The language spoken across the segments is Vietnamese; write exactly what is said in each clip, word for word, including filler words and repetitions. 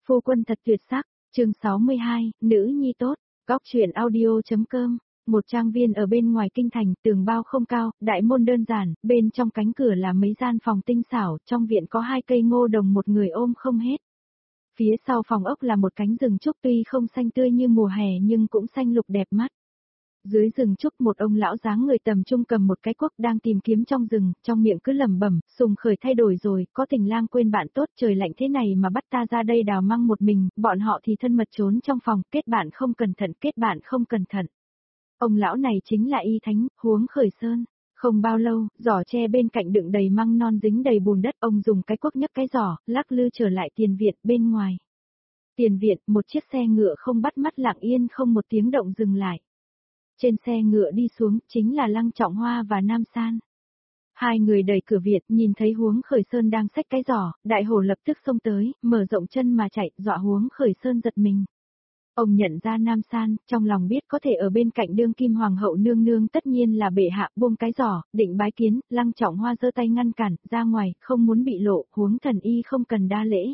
Phu quân thật tuyệt sắc, chương sáu mươi hai, nữ nhi tốt, góc truyện audio.com. Một trang viên ở bên ngoài kinh thành, tường bao không cao, đại môn đơn giản, bên trong cánh cửa là mấy gian phòng tinh xảo, trong viện có hai cây ngô đồng một người ôm không hết. Phía sau phòng ốc là một cánh rừng trúc tuy không xanh tươi như mùa hè nhưng cũng xanh lục đẹp mắt. Dưới rừng trúc một ông lão dáng người tầm trung cầm một cái cuốc đang tìm kiếm trong rừng, trong miệng cứ lẩm bẩm, Sùng Khởi thay đổi rồi, có tình lang quên bạn tốt, trời lạnh thế này mà bắt ta ra đây đào măng một mình, bọn họ thì thân mật trốn trong phòng, kết bạn không cẩn thận, kết bạn không cẩn thận. Ông lão này chính là Y Thánh, Huống Khởi Sơn. Không bao lâu, giỏ tre bên cạnh đựng đầy măng non dính đầy bùn đất, ông dùng cái cuốc nhấc cái giỏ, lắc lư trở lại tiền viện bên ngoài. Tiền viện, một chiếc xe ngựa không bắt mắt lặng yên không một tiếng động dừng lại. Trên xe ngựa đi xuống, chính là Lăng Trọng Hoa và Nam San. Hai người đẩy cửa viện, nhìn thấy Huống Khởi Sơn đang xách cái giỏ, đại hổ lập tức xông tới, mở rộng chân mà chạy, dọa Huống Khởi Sơn giật mình. Ông nhận ra Nam San, trong lòng biết có thể ở bên cạnh đương kim hoàng hậu nương nương tất nhiên là bệ hạ, buông cái giỏ, định bái kiến, Lăng Trọng Hoa giơ tay ngăn cản, ra ngoài, không muốn bị lộ, Huống thần y không cần đa lễ.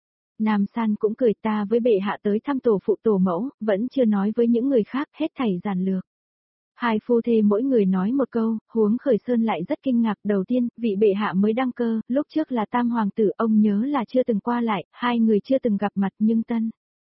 Nam San cũng cười, ta với bệ hạ tới thăm tổ phụ tổ mẫu, vẫn chưa nói với những người khác, hết thảy giản lược. Hai phu thê mỗi người nói một câu, Huống Khởi Sơn lại rất kinh ngạc, đầu tiên, vị bệ hạ mới đăng cơ, lúc trước là tam hoàng tử, ông nhớ là chưa từng qua lại, hai người chưa từng gặp mặt nhưng tân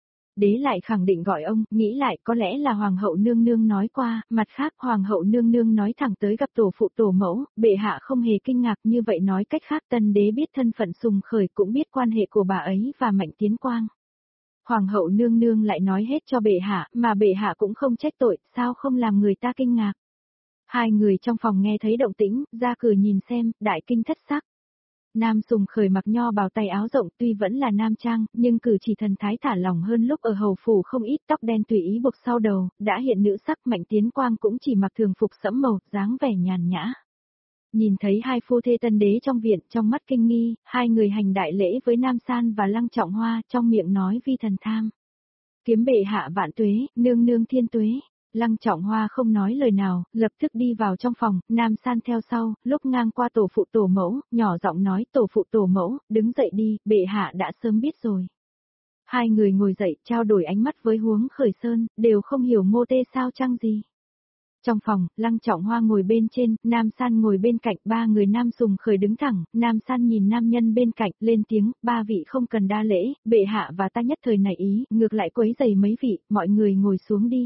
đế lại khẳng định gọi ông, nghĩ lại có lẽ là hoàng hậu nương nương nói qua, mặt khác hoàng hậu nương nương nói thẳng tới gặp tổ phụ tổ mẫu, bệ hạ không hề kinh ngạc, như vậy nói cách khác tân đế biết thân phận Sùng Khởi cũng biết quan hệ của bà ấy và Mạnh Tiến Quang. Hoàng hậu nương nương lại nói hết cho bệ hạ, mà bệ hạ cũng không trách tội, sao không làm người ta kinh ngạc. Hai người trong phòng nghe thấy động tĩnh, ra cửa nhìn xem, đại kinh thất sắc. Nam Sùng Khởi mặc nho bào tay áo rộng tuy vẫn là nam trang, nhưng cử chỉ thần thái thả lỏng hơn lúc ở hầu phủ không ít, tóc đen tùy ý buộc sau đầu, đã hiện nữ sắc. Mạnh Tiến Quang cũng chỉ mặc thường phục sẫm màu, dáng vẻ nhàn nhã. Nhìn thấy hai phu thê tân đế trong viện, trong mắt kinh nghi, hai người hành đại lễ với Nam San và Lăng Trọng Hoa, trong miệng nói vi thần tham. Kiếm bệ hạ vạn tuế, nương nương thiên tuế. Lăng Trọng Hoa không nói lời nào, lập tức đi vào trong phòng, Nam San theo sau, lúc ngang qua tổ phụ tổ mẫu, nhỏ giọng nói tổ phụ tổ mẫu, đứng dậy đi, bệ hạ đã sớm biết rồi. Hai người ngồi dậy, trao đổi ánh mắt với Huống Khởi Sơn, đều không hiểu mô tê sao chăng gì. Trong phòng, Lăng Trọng Hoa ngồi bên trên, Nam San ngồi bên cạnh, ba người Nam Sùng Khởi đứng thẳng, Nam San nhìn nam nhân bên cạnh, lên tiếng, ba vị không cần đa lễ, bệ hạ và ta nhất thời nảy ý, ngược lại quấy rầy mấy vị, mọi người ngồi xuống đi.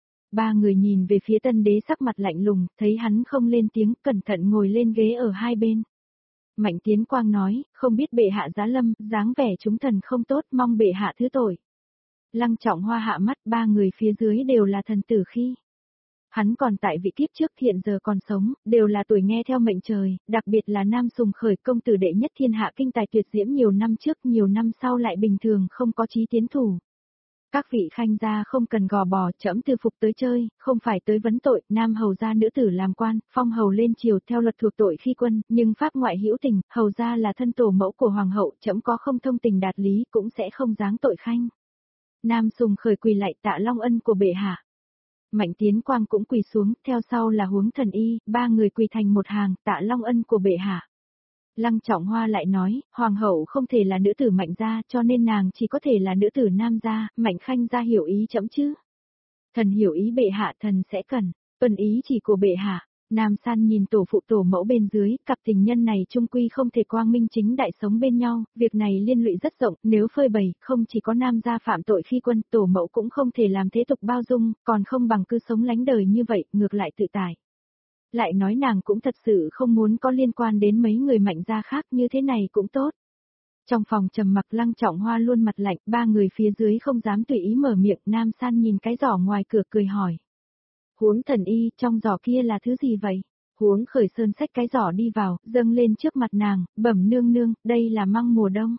Ba người nhìn về phía tân đế sắc mặt lạnh lùng, thấy hắn không lên tiếng, cẩn thận ngồi lên ghế ở hai bên. Mạnh Tiến Quang nói, không biết bệ hạ giá lâm, dáng vẻ chúng thần không tốt, mong bệ hạ thứ tội. Lăng Trọng Hoa hạ mắt, ba người phía dưới đều là thần tử khi hắn còn tại vị kiếp trước, hiện giờ còn sống, đều là tuổi nghe theo mệnh trời, đặc biệt là Nam Sùng Khởi công tử đệ nhất thiên hạ kinh tài tuyệt diễm nhiều năm trước, nhiều năm sau lại bình thường không có chí tiến thủ. Các vị khanh gia không cần gò bò, trẫm từ phục tới chơi, không phải tới vấn tội, nam hầu gia nữ tử làm quan, phong hầu lên triều theo luật thuộc tội khi quân, nhưng pháp ngoại hữu tình, hầu gia là thân tổ mẫu của hoàng hậu, trẫm có không thông tình đạt lý, cũng sẽ không giáng tội khanh. Nam Sùng Khởi quỳ lại tạ long ân của bệ hạ. Mạnh Tiến Quang cũng quỳ xuống, theo sau là Huống thần y, ba người quỳ thành một hàng, tạ long ân của bệ hạ. Lăng Trọng Hoa lại nói, hoàng hậu không thể là nữ tử Mạnh gia, cho nên nàng chỉ có thể là nữ tử Nam gia, Mạnh khanh gia hiểu ý chấm chứ. Thần hiểu ý bệ hạ, thần sẽ cần, tuân ý chỉ của bệ hạ. Nam San nhìn tổ phụ tổ mẫu bên dưới, cặp tình nhân này chung quy không thể quang minh chính đại sống bên nhau, việc này liên lụy rất rộng, nếu phơi bày, không chỉ có Nam gia phạm tội khi quân, tổ mẫu cũng không thể làm thế tục bao dung, còn không bằng cứ sống lánh đời như vậy, ngược lại tự tại. Lại nói nàng cũng thật sự không muốn có liên quan đến mấy người Mạnh gia khác, như thế này cũng tốt. Trong phòng trầm mặc, Lăng Trọng Hoa luôn mặt lạnh, ba người phía dưới không dám tùy ý mở miệng. Nam San nhìn cái giỏ ngoài cửa cười hỏi. Huống thần y, trong giỏ kia là thứ gì vậy? Huống Khởi Sơn xách cái giỏ đi vào, dâng lên trước mặt nàng, bẩm nương nương, đây là măng mùa đông.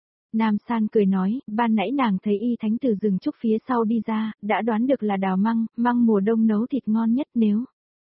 Nam San cười nói, ban nãy nàng thấy Y Thánh từ rừng trúc phía sau đi ra, đã đoán được là đào măng, măng mùa đông nấu thịt ngon nhất, nếu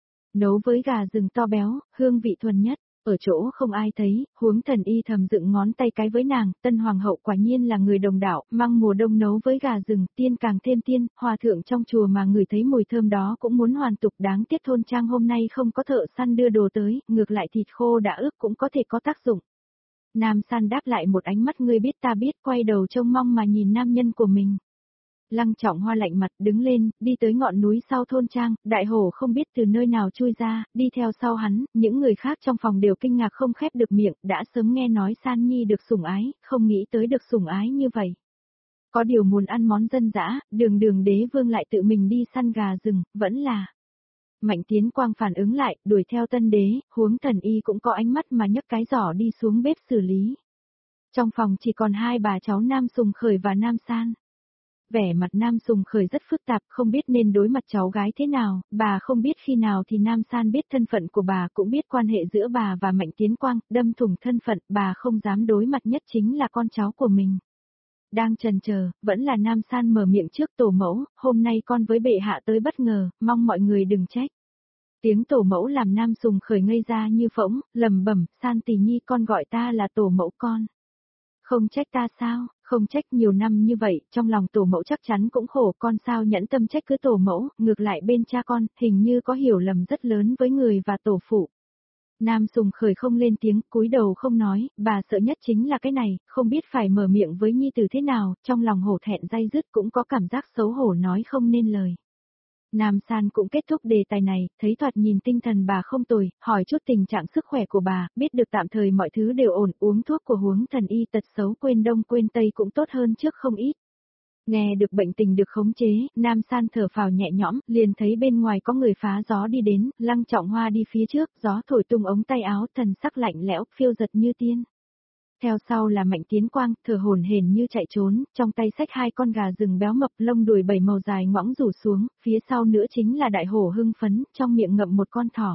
nấu với gà rừng to béo, hương vị thuần nhất. Ở chỗ không ai thấy, Huống thần y thầm dựng ngón tay cái với nàng, tân hoàng hậu quả nhiên là người đồng đạo, măng mùa đông nấu với gà rừng, tiên càng thêm tiên, hòa thượng trong chùa mà ngửi thấy mùi thơm đó cũng muốn hoàn tục, đáng tiếc thôn trang hôm nay không có thợ săn đưa đồ tới, ngược lại thịt khô đã ướp cũng có thể có tác dụng. Nam San đáp lại một ánh mắt ngươi biết ta biết, quay đầu trông mong mà nhìn nam nhân của mình. Lăng Trọng Hoa lạnh mặt đứng lên, đi tới ngọn núi sau thôn trang, đại hổ không biết từ nơi nào chui ra, đi theo sau hắn, những người khác trong phòng đều kinh ngạc không khép được miệng, đã sớm nghe nói San Nhi được sủng ái, không nghĩ tới được sủng ái như vậy. Có điều muốn ăn món dân dã, đường đường đế vương lại tự mình đi săn gà rừng, vẫn là. Mạnh Tiến Quang phản ứng lại, đuổi theo tân đế, Huống Thần Y cũng có ánh mắt mà nhấc cái giỏ đi xuống bếp xử lý. Trong phòng chỉ còn hai bà cháu Nam Sùng Khởi và Nam San. Vẻ mặt Nam Sùng Khởi rất phức tạp, không biết nên đối mặt cháu gái thế nào, bà không biết khi nào thì Nam San biết thân phận của bà, cũng biết quan hệ giữa bà và Mạnh Tiến Quang, đâm thủng thân phận, bà không dám đối mặt nhất chính là con cháu của mình. Đang chần chờ, vẫn là Nam San mở miệng trước tổ mẫu, hôm nay con với bệ hạ tới bất ngờ, mong mọi người đừng trách. Tiếng tổ mẫu làm Nam Sùng Khởi ngây ra như phỗng, lầm bẩm, San tỷ nhi con gọi ta là tổ mẫu con. Không trách ta sao, không trách nhiều năm như vậy, trong lòng tổ mẫu chắc chắn cũng khổ, con sao nhẫn tâm trách cứ tổ mẫu, ngược lại bên cha con, hình như có hiểu lầm rất lớn với người và tổ phụ. Nam Sùng Khởi không lên tiếng, cúi đầu không nói, bà sợ nhất chính là cái này, không biết phải mở miệng với nhi tử thế nào, trong lòng hổ thẹn day dứt cũng có cảm giác xấu hổ nói không nên lời. Nam San cũng kết thúc đề tài này, thấy thoạt nhìn tinh thần bà không tồi, hỏi chút tình trạng sức khỏe của bà, biết được tạm thời mọi thứ đều ổn, uống thuốc của Huống Thần Y tật xấu quên đông quên tây cũng tốt hơn trước không ít. Nghe được bệnh tình được khống chế, Nam San thở phào nhẹ nhõm, liền thấy bên ngoài có người phá gió đi đến, Lăng Trọng Hoa đi phía trước, gió thổi tung ống tay áo, thần sắc lạnh lẽo, phiêu giật như tiên. Theo sau là Mạnh Tiến Quang, thở hổn hển như chạy trốn, trong tay xách hai con gà rừng béo mập, lông đuôi bảy màu dài ngoõng rủ xuống, phía sau nữa chính là đại hổ hưng phấn, trong miệng ngậm một con thỏ.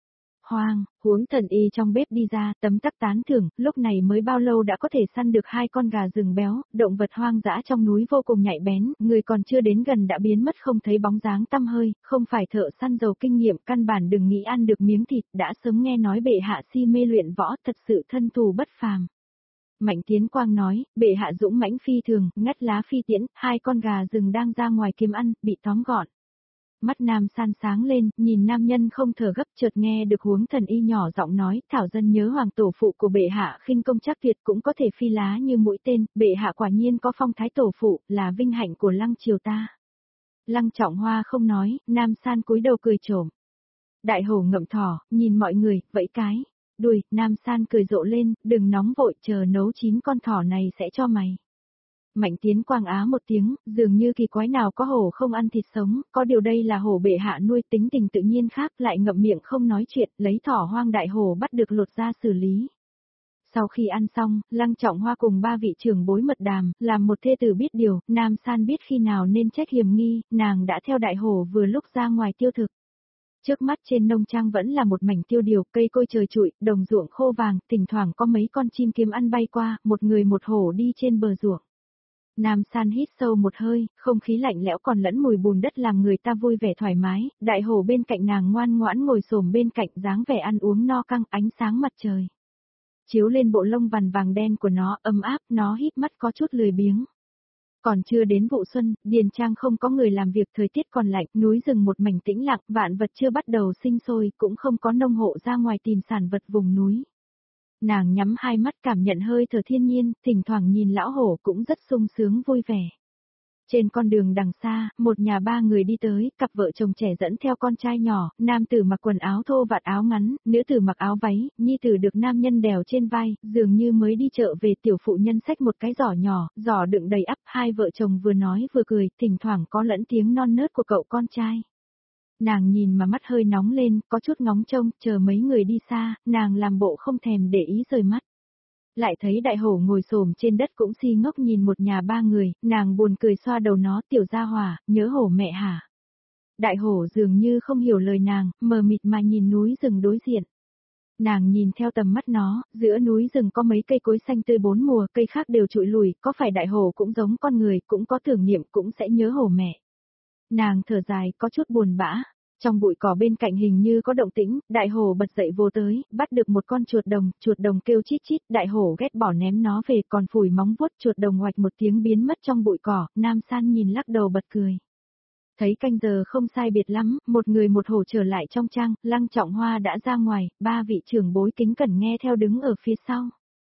Hoang, Huống Thần Y trong bếp đi ra, tấm tắc tán thưởng, lúc này mới bao lâu đã có thể săn được hai con gà rừng béo, động vật hoang dã trong núi vô cùng nhạy bén, người còn chưa đến gần đã biến mất không thấy bóng dáng tăm hơi, không phải thợ săn giàu kinh nghiệm, căn bản đừng nghĩ ăn được miếng thịt, đã sớm nghe nói bệ hạ si mê luyện võ, thật sự thân thù bất phàm. Mạnh Tiến Quang nói, bệ hạ dũng mãnh phi thường, ngắt lá phi tiễn, hai con gà rừng đang ra ngoài kiếm ăn, bị tóm gọn. Mắt Nam San sáng lên, nhìn nam nhân không thở gấp, chợt nghe được Huống Thần Y nhỏ giọng nói, thảo dân nhớ hoàng tổ phụ của bệ hạ khinh công chắc tuyệt cũng có thể phi lá như mũi tên, bệ hạ quả nhiên có phong thái tổ phụ, là vinh hạnh của Lăng triều ta. Lăng Trọng Hoa không nói, Nam San cúi đầu cười trộm. Đại hổ ngậm thỏ, nhìn mọi người, vẫy cái. Đùi, Nam San cười rộ lên, đừng nóng vội, chờ nấu chín con thỏ này sẽ cho mày. Mạnh Tiến Quang á một tiếng, dường như kỳ quái nào có hổ không ăn thịt sống, có điều đây là hổ bệ hạ nuôi, tính tình tự nhiên khác, lại ngậm miệng không nói chuyện, lấy thỏ hoang đại hổ bắt được lột ra xử lý. Sau khi ăn xong, Lăng Trọng Hoa cùng ba vị trưởng bối mật đàm, làm một thê tử biết điều, Nam San biết khi nào nên trách hiểm nghi, nàng đã theo đại hổ vừa lúc ra ngoài tiêu thực. Trước mắt trên nông trang vẫn là một mảnh tiêu điều, cây cối trời trụi, đồng ruộng khô vàng, thỉnh thoảng có mấy con chim kiếm ăn bay qua, một người một hổ đi trên bờ ruộng. Nam San hít sâu một hơi, không khí lạnh lẽo còn lẫn mùi bùn đất làm người ta vui vẻ thoải mái, đại hổ bên cạnh nàng ngoan ngoãn ngồi xổm bên cạnh dáng vẻ ăn uống no căng ánh sáng mặt trời. Chiếu lên bộ lông vằn vàng đen của nó ấm áp, nó híp mắt có chút lười biếng. Còn chưa đến vụ xuân, điền trang không có người làm việc, thời tiết còn lạnh, núi rừng một mảnh tĩnh lặng, vạn vật chưa bắt đầu sinh sôi, cũng không có nông hộ ra ngoài tìm sản vật vùng núi. Nàng nhắm hai mắt cảm nhận hơi thở thiên nhiên, thỉnh thoảng nhìn lão hổ cũng rất sung sướng vui vẻ. Trên con đường đằng xa, một nhà ba người đi tới, cặp vợ chồng trẻ dẫn theo con trai nhỏ, nam tử mặc quần áo thô vạt áo ngắn, nữ tử mặc áo váy, nhi tử được nam nhân đèo trên vai, dường như mới đi chợ về, tiểu phụ nhân xách một cái giỏ nhỏ, giỏ đựng đầy ắp, hai vợ chồng vừa nói vừa cười, thỉnh thoảng có lẫn tiếng non nớt của cậu con trai. Nàng nhìn mà mắt hơi nóng lên, có chút ngóng trông, chờ mấy người đi xa, nàng làm bộ không thèm để ý rời mắt. Lại thấy đại hổ ngồi xổm trên đất cũng si ngốc nhìn một nhà ba người, nàng buồn cười xoa đầu nó, tiểu gia hỏa, nhớ hổ mẹ hả? Đại hổ dường như không hiểu lời nàng, mờ mịt mà nhìn núi rừng đối diện. Nàng nhìn theo tầm mắt nó, giữa núi rừng có mấy cây cối xanh tươi bốn mùa, cây khác đều trụi lùi, có phải đại hổ cũng giống con người, cũng có tưởng niệm, cũng sẽ nhớ hổ mẹ. Nàng thở dài, có chút buồn bã. Trong bụi cỏ bên cạnh hình như có động tĩnh, đại hổ bật dậy vô tới, bắt được một con chuột đồng, chuột đồng kêu chít chít, đại hổ ghét bỏ ném nó về, còn phủi móng vuốt, chuột đồng ngoạch một tiếng biến mất trong bụi cỏ, Nam San nhìn lắc đầu bật cười. Thấy canh giờ không sai biệt lắm, một người một hổ trở lại trong trang, Lăng Trọng Hoa đã ra ngoài, ba vị trưởng bối kính cẩn nghe theo đứng ở phía sau.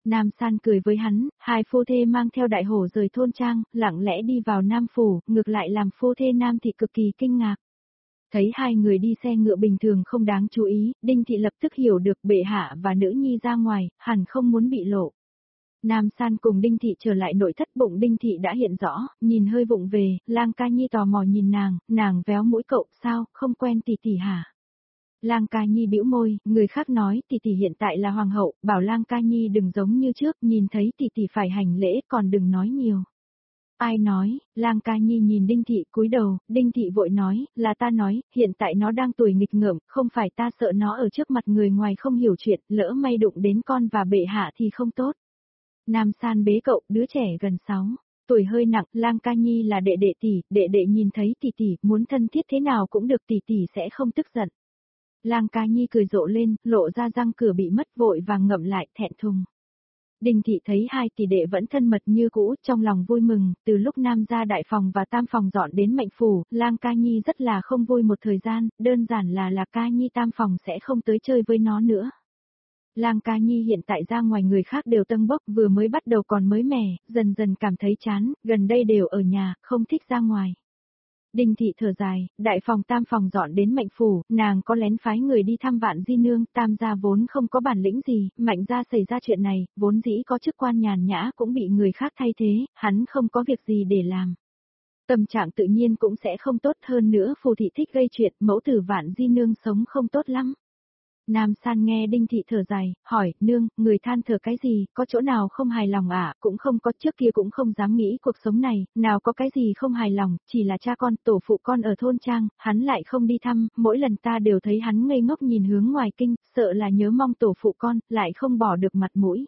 Nam San cười với hắn, hai phu thê mang theo đại hổ rời thôn trang, lặng lẽ đi vào Nam Phủ, ngược lại làm phu thê Nam Thị cực kỳ kinh ngạc. Thấy hai người đi xe ngựa bình thường không đáng chú ý, Đinh Thị lập tức hiểu được bệ hạ và nữ nhi ra ngoài, hẳn không muốn bị lộ. Nam San cùng Đinh Thị trở lại nội thất, bụng Đinh Thị đã hiện rõ, nhìn hơi vụng về, Lang Ca Nhi tò mò nhìn nàng, nàng véo mũi cậu, sao, không quen tỷ tỷ hả? Lang Ca Nhi bĩu môi, người khác nói tỷ tỷ hiện tại là hoàng hậu, bảo Lang Ca Nhi đừng giống như trước, nhìn thấy tỷ tỷ phải hành lễ, còn đừng nói nhiều. Ai nói? Lang Ca Nhi nhìn Đinh Thị cúi đầu, Đinh Thị vội nói, là ta nói, hiện tại nó đang tuổi nghịch ngợm, không phải ta sợ nó ở trước mặt người ngoài không hiểu chuyện, lỡ may đụng đến con và bệ hạ thì không tốt. Nam San bế cậu, đứa trẻ gần sáu tuổi hơi nặng, Lang Ca Nhi là đệ đệ tỷ, đệ đệ nhìn thấy tỷ tỷ, muốn thân thiết thế nào cũng được, tỷ tỷ sẽ không tức giận. Lang Ca Nhi cười rộ lên, lộ ra răng cửa bị mất, vội vàng ngậm lại, thẹn thùng. Đinh Thị thấy hai tỷ đệ vẫn thân mật như cũ, trong lòng vui mừng, từ lúc Nam gia đại phòng và tam phòng dọn đến Mạnh Phủ, Lang Ca Nhi rất là không vui một thời gian, đơn giản là là Ca Nhi tam phòng sẽ không tới chơi với nó nữa. Lang Ca Nhi hiện tại ra ngoài người khác đều tâng bốc, vừa mới bắt đầu còn mới mẻ, dần dần cảm thấy chán, gần đây đều ở nhà, không thích ra ngoài. Đinh Thị thở dài, đại phòng tam phòng dọn đến Mạnh Phủ, nàng có lén phái người đi thăm Vạn Di Nương, tam gia vốn không có bản lĩnh gì, Mạnh gia xảy ra chuyện này, vốn dĩ có chức quan nhàn nhã cũng bị người khác thay thế, hắn không có việc gì để làm. Tâm trạng tự nhiên cũng sẽ không tốt hơn nữa, Phù Thị thích gây chuyện, mẫu tử Vạn Di Nương sống không tốt lắm. Nam San nghe Đinh Thị thở dài, hỏi, nương, người than thở cái gì, có chỗ nào không hài lòng ạ, à? Cũng không có, trước kia cũng không dám nghĩ cuộc sống này, nào có cái gì không hài lòng, chỉ là cha con, tổ phụ con ở thôn trang, hắn lại không đi thăm, mỗi lần ta đều thấy hắn ngây ngốc nhìn hướng ngoài kinh, sợ là nhớ mong tổ phụ con, lại không bỏ được mặt mũi.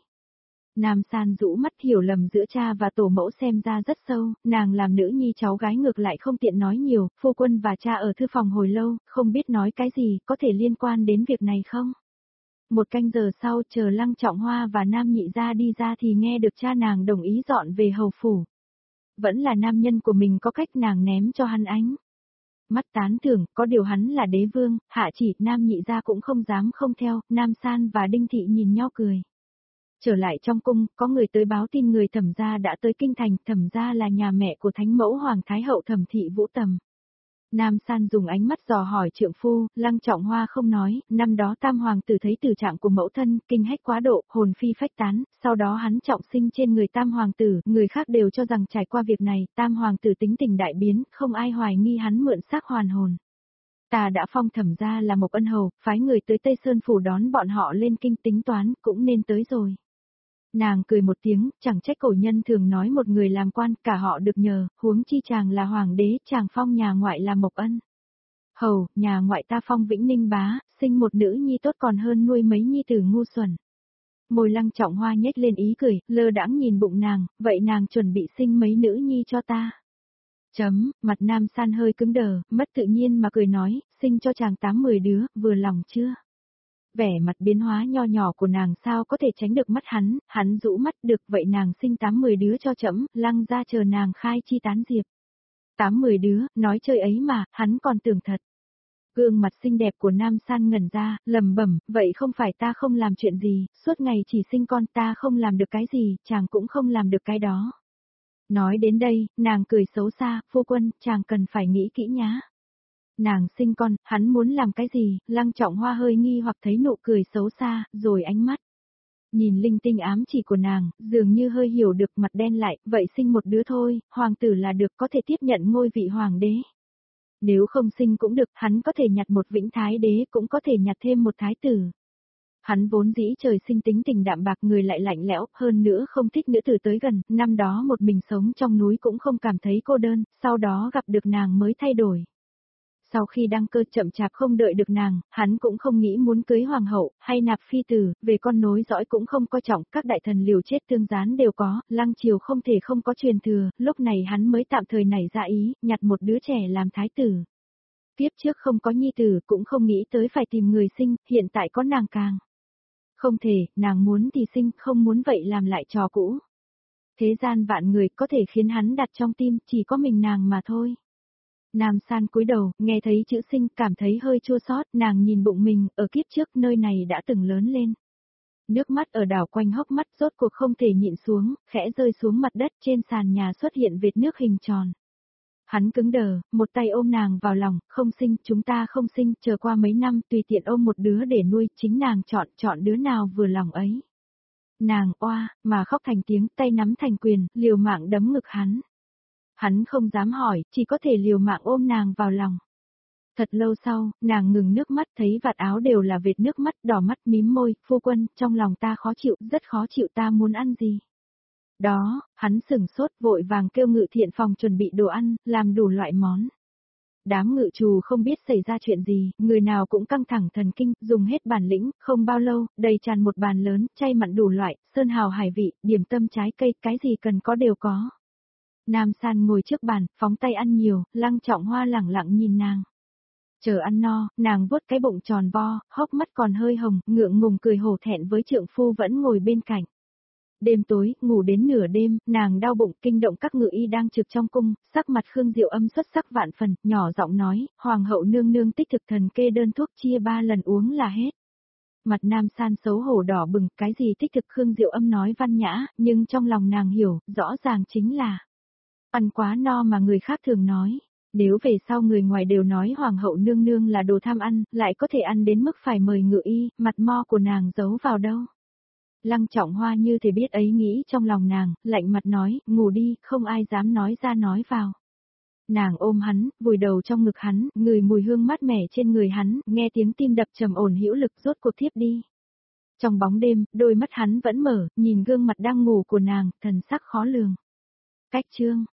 Nam San rũ mắt, hiểu lầm giữa cha và tổ mẫu xem ra rất sâu, nàng làm nữ nhi cháu gái ngược lại không tiện nói nhiều, phu quân và cha ở thư phòng hồi lâu, không biết nói cái gì, có thể liên quan đến việc này không? Một canh giờ sau, chờ Lăng Trọng Hoa và Nam Nhị gia đi ra thì nghe được cha nàng đồng ý dọn về hầu phủ. Vẫn là nam nhân của mình, có cách nàng ném cho hắn ánh mắt tán thưởng, có điều hắn là đế vương, hạ chỉ, Nam Nhị gia cũng không dám không theo, Nam San và Đinh Thị nhìn nhau cười. Trở lại trong cung, có người tới báo tin người Thẩm gia đã tới kinh thành, Thẩm gia là nhà mẹ của Thánh mẫu Hoàng Thái hậu Thẩm Thị Vũ Tầm. Nam San dùng ánh mắt dò hỏi trượng phu, Lăng Trọng Hoa không nói, năm đó tam hoàng tử thấy tử trạng của mẫu thân, kinh hách quá độ, hồn phi phách tán, sau đó hắn trọng sinh trên người tam hoàng tử, người khác đều cho rằng trải qua việc này, tam hoàng tử tính tình đại biến, không ai hoài nghi hắn mượn xác hoàn hồn. Ta đã phong Thẩm gia là Mộc Ân Hầu, phái người tới Tây Sơn Phủ đón bọn họ lên kinh, tính toán, cũng nên tới rồi. Nàng cười một tiếng, chẳng trách cổ nhân thường nói một người làm quan, cả họ được nhờ, huống chi chàng là hoàng đế, chàng phong nhà ngoại là Mộc Ân Hầu, nhà ngoại ta phong Vĩnh Ninh bá, sinh một nữ nhi tốt còn hơn nuôi mấy nhi tử ngu xuẩn. Môi Lăng Trọng Hoa nhếch lên ý cười, lơ đãng nhìn bụng nàng, vậy nàng chuẩn bị sinh mấy nữ nhi cho ta? Chấm, mặt Nam San hơi cứng đờ, mất tự nhiên mà cười nói, sinh cho chàng tám mười đứa, vừa lòng chưa? Vẻ mặt biến hóa nho nhỏ của nàng sao có thể tránh được mắt hắn, hắn rũ mắt, được vậy nàng sinh tám mười đứa cho trẫm, Lăng ra chờ nàng khai chi tán diệp. Tám mười đứa, nói chơi ấy mà, hắn còn tưởng thật. Gương mặt xinh đẹp của Nam San ngẩn ra, lầm bẩm, vậy không phải ta không làm chuyện gì, suốt ngày chỉ sinh con, ta không làm được cái gì, chàng cũng không làm được cái đó. Nói đến đây, nàng cười xấu xa, phu quân, chàng cần phải nghĩ kỹ nhá. Nàng sinh con, hắn muốn làm cái gì, Lăng Trọng Hoa hơi nghi hoặc thấy nụ cười xấu xa, rồi ánh mắt. Nhìn linh tinh ám chỉ của nàng, dường như hơi hiểu được, mặt đen lại, vậy sinh một đứa thôi, hoàng tử là được, có thể tiếp nhận ngôi vị hoàng đế. Nếu không sinh cũng được, hắn có thể nhặt một vĩnh thái đế, cũng có thể nhặt thêm một thái tử. Hắn vốn dĩ trời sinh tính tình đạm bạc, người lại lạnh lẽo, hơn nữa không thích nữ tử tới gần, năm đó một mình sống trong núi cũng không cảm thấy cô đơn, sau đó gặp được nàng mới thay đổi. Sau khi đăng cơ chậm chạp không đợi được nàng, hắn cũng không nghĩ muốn cưới hoàng hậu, hay nạp phi tử, về con nối dõi cũng không coi trọng, các đại thần liều chết tương gián đều có, Lăng triều không thể không có truyền thừa, lúc này hắn mới tạm thời nảy ra ý, nhặt một đứa trẻ làm thái tử. Tiếp trước không có nhi tử, cũng không nghĩ tới phải tìm người sinh, hiện tại có nàng càng. Không thể, nàng muốn thì sinh, không muốn vậy làm lại trò cũ. Thế gian vạn người có thể khiến hắn đặt trong tim, chỉ có mình nàng mà thôi. Nam San cúi đầu, nghe thấy chữ sinh, cảm thấy hơi chua xót, nàng nhìn bụng mình, ở kiếp trước nơi này đã từng lớn lên. Nước mắt ở đảo quanh hốc mắt rốt cuộc không thể nhịn xuống, khẽ rơi xuống mặt đất, trên sàn nhà xuất hiện vệt nước hình tròn. Hắn cứng đờ, một tay ôm nàng vào lòng, không sinh, chúng ta không sinh, chờ qua mấy năm, tùy tiện ôm một đứa để nuôi, chính nàng chọn, chọn đứa nào vừa lòng ấy. Nàng oa, mà khóc thành tiếng, tay nắm thành quyền, liều mạng đấm ngực hắn. Hắn không dám hỏi, chỉ có thể liều mạng ôm nàng vào lòng. Thật lâu sau, nàng ngừng nước mắt, thấy vạt áo đều là vệt nước mắt, đỏ mắt mím môi, phu quân, trong lòng ta khó chịu, rất khó chịu, ta muốn ăn gì. Đó, hắn sửng sốt, vội vàng kêu ngự thiện phòng chuẩn bị đồ ăn, làm đủ loại món. Đám ngự trù không biết xảy ra chuyện gì, người nào cũng căng thẳng thần kinh, dùng hết bản lĩnh, không bao lâu, đầy tràn một bàn lớn, chay mặn đủ loại, sơn hào hải vị, điểm tâm trái cây, cái gì cần có đều có. Nam San ngồi trước bàn, phóng tay ăn nhiều, Lăng Trọng Hoa lẳng lặng nhìn nàng. Chờ ăn no, nàng vuốt cái bụng tròn vo, hốc mắt còn hơi hồng, ngượng ngùng cười hổ thẹn với trượng phu vẫn ngồi bên cạnh. Đêm tối, ngủ đến nửa đêm, nàng đau bụng, kinh động các ngự y đang trực trong cung, sắc mặt Khương Diệu Âm xuất sắc vạn phần, nhỏ giọng nói, hoàng hậu nương nương tích thực thần kê đơn thuốc chia ba lần uống là hết. Mặt Nam San xấu hổ đỏ bừng, cái gì tích thực Khương Diệu Âm nói văn nhã, nhưng trong lòng nàng hiểu, rõ ràng chính là ăn quá no mà người khác thường nói. Nếu về sau người ngoài đều nói hoàng hậu nương nương là đồ tham ăn, lại có thể ăn đến mức phải mời ngự y, mặt mo của nàng giấu vào đâu. Lăng Trọng Hoa như thể biết ấy nghĩ trong lòng nàng, lạnh mặt nói, ngủ đi, không ai dám nói ra nói vào. Nàng ôm hắn, vùi đầu trong ngực hắn, ngửi mùi hương mát mẻ trên người hắn, nghe tiếng tim đập trầm ổn hữu lực rốt cuộc thiếp đi. Trong bóng đêm, đôi mắt hắn vẫn mở, nhìn gương mặt đang ngủ của nàng, thần sắc khó lường. Cách chương